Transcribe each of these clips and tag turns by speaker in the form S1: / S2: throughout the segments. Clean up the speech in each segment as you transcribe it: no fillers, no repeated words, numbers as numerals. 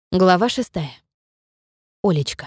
S1: Глава 6. Олечка.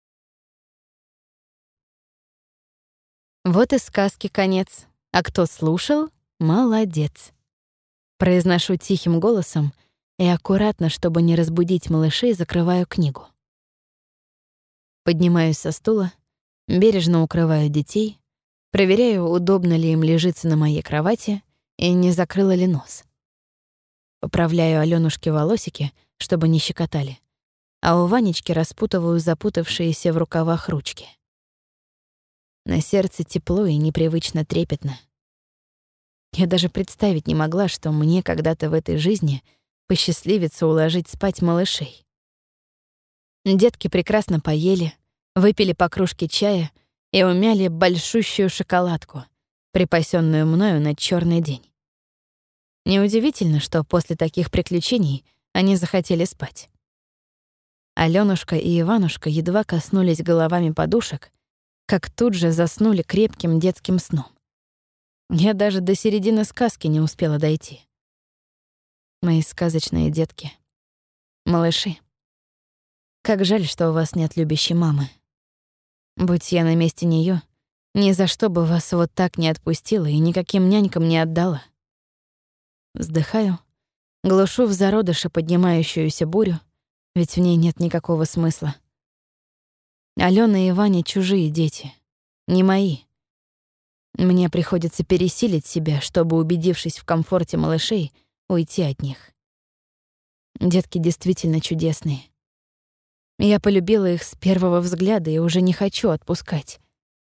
S1: Вот и сказки конец. А кто слушал — молодец. Произношу тихим голосом и аккуратно, чтобы не разбудить малышей, закрываю книгу. Поднимаюсь со стула, бережно укрываю детей, проверяю, удобно ли им лежится на моей кровати и не закрыла ли нос. Поправляю Алёнушке волосики, чтобы не щекотали, а у Ванечки распутываю запутавшиеся в рукавах ручки. На сердце тепло и непривычно трепетно. Я даже представить не могла, что мне когда-то в этой жизни посчастливится уложить спать малышей. Детки прекрасно поели, выпили по кружке чая и умяли большущую шоколадку, припасенную мною на чёрный день. Неудивительно, что после таких приключений они захотели спать. Алёнушка и Иванушка едва коснулись головами подушек, как тут же заснули крепким детским сном. Я даже до середины сказки не успела дойти. Мои сказочные детки. Малыши. Как жаль, что у вас нет любящей мамы. Будь я на месте неё, ни за что бы вас вот так не отпустила и никаким нянькам не отдала. Вздыхаю, глушу в зародыше поднимающуюся бурю, ведь в ней нет никакого смысла. Алёна и Ваня — чужие дети, не мои. Мне приходится пересилить себя, чтобы, убедившись в комфорте малышей, уйти от них. Детки действительно чудесные. Я полюбила их с первого взгляда и уже не хочу отпускать.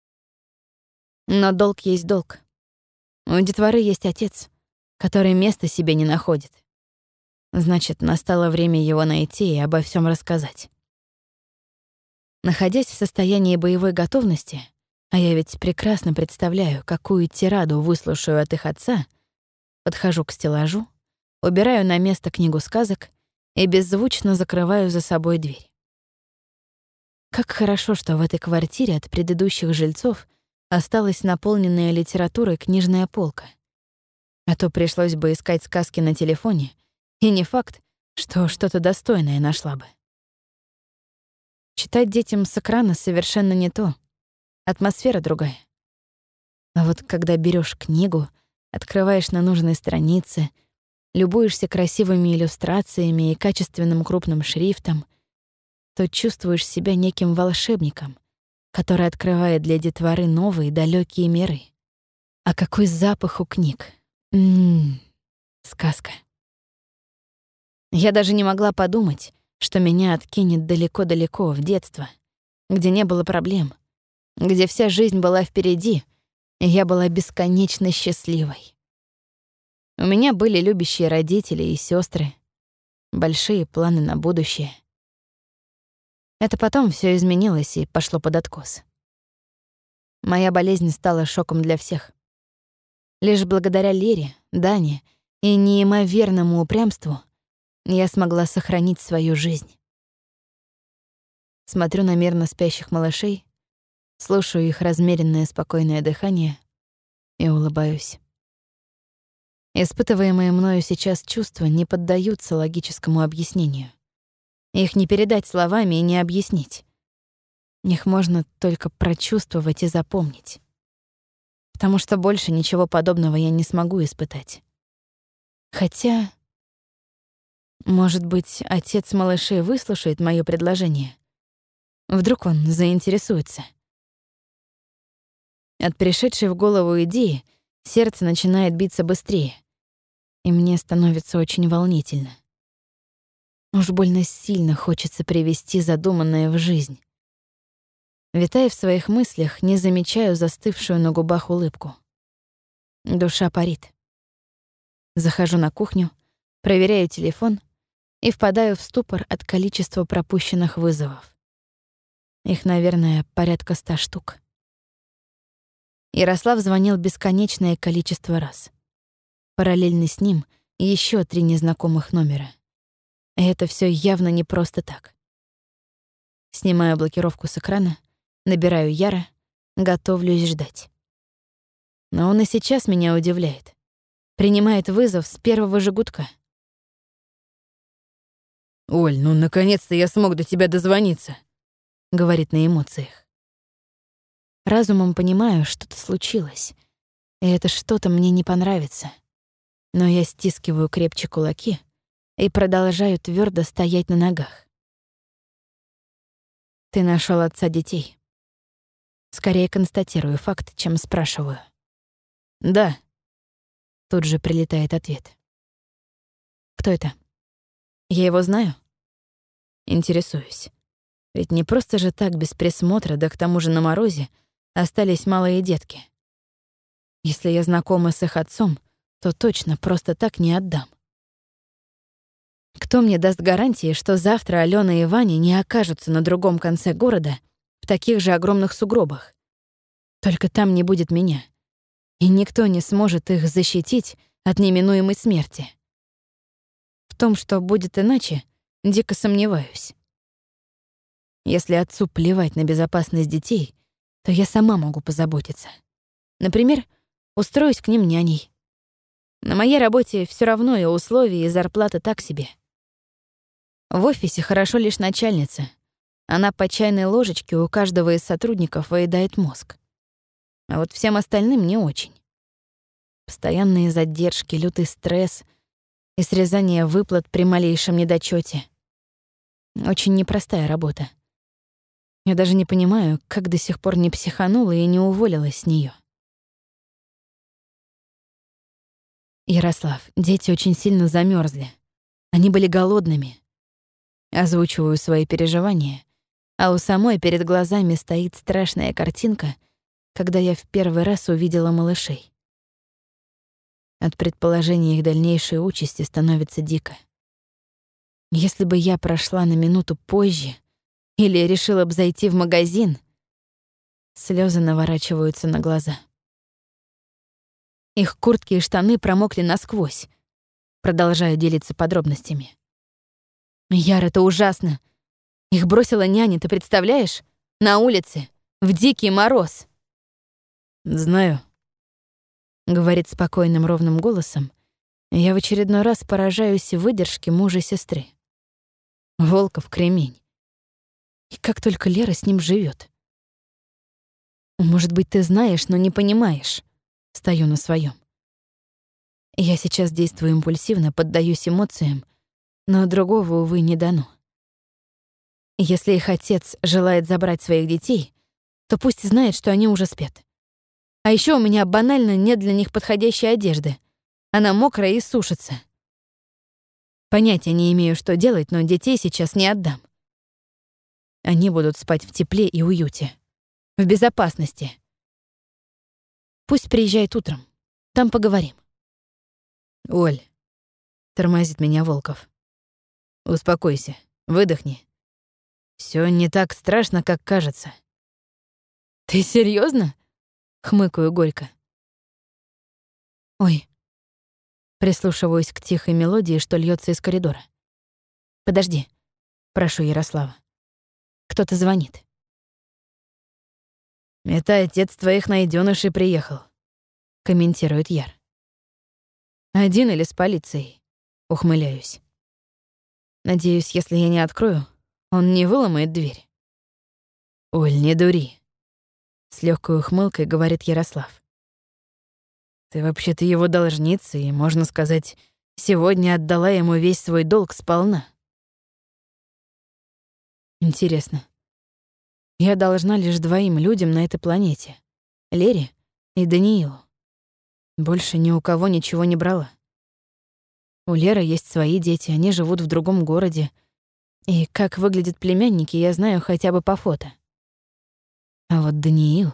S1: Но долг есть долг. У детворы есть отец, который места себе не находит. Значит, настало время его найти и обо всем рассказать. Находясь в состоянии боевой готовности, а я ведь прекрасно представляю, какую тираду выслушаю от их отца, подхожу к стеллажу, убираю на место книгу сказок и беззвучно закрываю за собой дверь. Как хорошо, что в этой квартире от предыдущих жильцов осталась наполненная литературой книжная полка. А то пришлось бы искать сказки на телефоне, и не факт, что что-то достойное нашла бы. Читать детям с экрана совершенно не то. Атмосфера другая. А вот когда берешь книгу, открываешь на нужной странице, любуешься красивыми иллюстрациями и качественным крупным шрифтом, то чувствуешь себя неким волшебником, который открывает для детворы новые далекие миры. А какой запах у книг! Сказка. Я даже не могла подумать, что меня откинет далеко-далеко в детство, где не было проблем, где вся жизнь была впереди, и я была бесконечно счастливой. У меня были любящие родители и сестры, большие планы на будущее. Это потом все изменилось и пошло под откос. Моя болезнь стала шоком для всех. Лишь благодаря Лере, Дане и неимоверному упрямству я смогла сохранить свою жизнь. Смотрю на мирно спящих малышей, слушаю их размеренное спокойное дыхание и улыбаюсь. Испытываемые мною сейчас чувства не поддаются логическому объяснению. Их не передать словами и не объяснить. Их можно только прочувствовать и запомнить. Потому что больше ничего подобного я не смогу испытать. Хотя, может быть, отец малышей выслушает моё предложение? Вдруг он заинтересуется? От пришедшей в голову идеи сердце начинает биться быстрее, и мне становится очень волнительно. Уж больно сильно хочется привести задуманное в жизнь. Витая в своих мыслях, не замечаю застывшую на губах улыбку. Душа парит. Захожу на кухню, проверяю телефон и впадаю в ступор от количества пропущенных вызовов. Их, наверное, порядка 100 штук. Ярослав звонил бесконечное количество раз. Параллельно с ним еще 3 незнакомых номера. И это все явно не просто так. Снимаю блокировку с экрана, набираю Яра, готовлюсь ждать. Но он и сейчас меня удивляет. Принимает вызов с первого же гудка. «Оль, ну наконец-то я смог до тебя дозвониться», — говорит на эмоциях. Разумом понимаю, что-то случилось, и это что-то мне не понравится. Но я стискиваю крепче кулаки и продолжаю твердо стоять на ногах. Ты нашел отца детей. Скорее констатирую факт, чем спрашиваю. Да. Тут же прилетает ответ. Кто это? Я его знаю? Интересуюсь. Ведь не просто же так без присмотра, да к тому же на морозе, остались малые детки. Если я знакома с их отцом, то точно просто так не отдам. Кто мне даст гарантии, что завтра Алена и Ваня не окажутся на другом конце города в таких же огромных сугробах? Только там не будет меня, и никто не сможет их защитить от неминуемой смерти. В том, что будет иначе, дико сомневаюсь. Если отцу плевать на безопасность детей, то я сама могу позаботиться. Например, устроюсь к ним няней. На моей работе все равно и условия, и зарплата так себе. В офисе хорошо лишь начальница. Она по чайной ложечке у каждого из сотрудников выедает мозг. А вот всем остальным не очень. Постоянные задержки, лютый стресс и срезание выплат при малейшем недочёте. Очень непростая работа. Я даже не понимаю, как до сих пор не психанула и не уволилась с неё. Ярослав, дети очень сильно замерзли. Они были голодными. Озвучиваю свои переживания, а у самой перед глазами стоит страшная картинка, когда я в первый раз увидела малышей. От предположения их дальнейшей участи становится дико. Если бы я прошла на минуту позже или решила бы зайти в магазин, слезы наворачиваются на глаза. Их куртки и штаны промокли насквозь. Продолжаю делиться подробностями. Яр, это ужасно. Их бросила няня, ты представляешь? На улице, в дикий мороз. Знаю, говорит спокойным ровным голосом. Я в очередной раз поражаюсь выдержке мужа и сестры. Волков кремень. И как только Лера с ним живет. Может быть, ты знаешь, но не понимаешь. Стою на своем. Я сейчас действую импульсивно, поддаюсь эмоциям, но другого, увы, не дано. Если их отец желает забрать своих детей, то пусть знает, что они уже спят. А еще у меня банально нет для них подходящей одежды. Она мокрая и сушится. Понятия не имею, что делать, но детей сейчас не отдам. Они будут спать в тепле и уюте. В безопасности. Пусть приезжает утром. Там поговорим. Оль, тормозит меня Волков. Успокойся, выдохни. Всё не так страшно, как кажется. Ты серьёзно? Хмыкаю горько. Ой. Прислушиваюсь к тихой мелодии, что льётся из коридора. Подожди, прошу Ярослава. Кто-то звонит. Это отец твоих найдёнышей приехал, комментирует Яр. Один или с полицией? Ухмыляюсь. Надеюсь, если я не открою, он не выломает дверь. Оль, не дури. С легкой ухмылкой говорит Ярослав. Ты вообще-то его должница, и, можно сказать, сегодня отдала ему весь свой долг сполна. Интересно. Я должна лишь двоим людям на этой планете. Лере и Даниилу. Больше ни у кого ничего не брала. У Леры есть свои дети, они живут в другом городе. И как выглядят племянники, я знаю хотя бы по фото. А вот Даниил...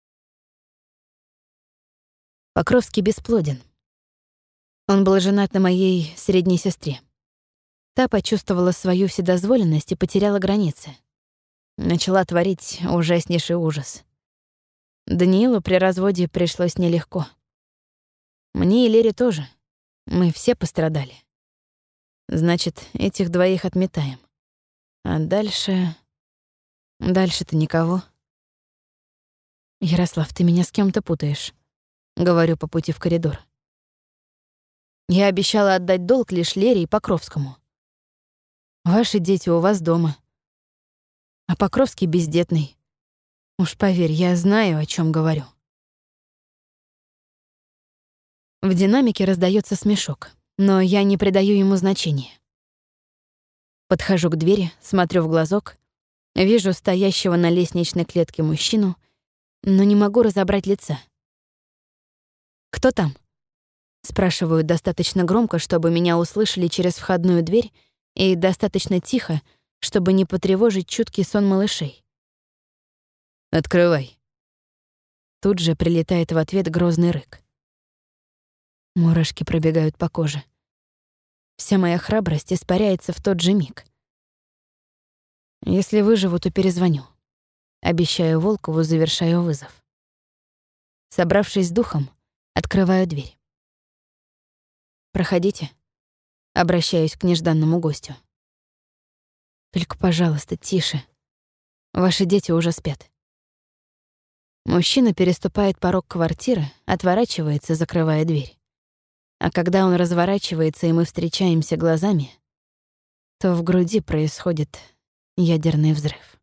S1: Покровский бесплоден. Он был женат на моей средней сестре. Та почувствовала свою вседозволенность и потеряла границы. Начала творить ужаснейший ужас. Даниилу при разводе пришлось нелегко. Мне и Лере тоже. Мы все пострадали. Значит, этих двоих отметаем. А дальше... Дальше-то никого. Ярослав, ты меня с кем-то путаешь. Говорю по пути в коридор. Я обещала отдать долг лишь Лере и Покровскому. Ваши дети у вас дома. А Покровский бездетный. Уж поверь, я знаю, о чем говорю». В динамике раздается смешок, но я не придаю ему значения. Подхожу к двери, смотрю в глазок, вижу стоящего на лестничной клетке мужчину, но не могу разобрать лица. «Кто там?» Спрашиваю достаточно громко, чтобы меня услышали через входную дверь, и достаточно тихо, чтобы не потревожить чуткий сон малышей.
S2: «Открывай».
S1: Тут же прилетает в ответ грозный рык. Мурашки пробегают по коже. Вся моя храбрость испаряется в тот же миг. Если выживу, то перезвоню. Обещаю Волкову, завершаю вызов. Собравшись с духом, открываю дверь. «Проходите», — обращаюсь к нежданному гостю. «Только, пожалуйста, тише. Ваши дети уже спят». Мужчина переступает порог квартиры, отворачивается, закрывая дверь. А когда он разворачивается, и мы встречаемся глазами, то в груди происходит ядерный взрыв.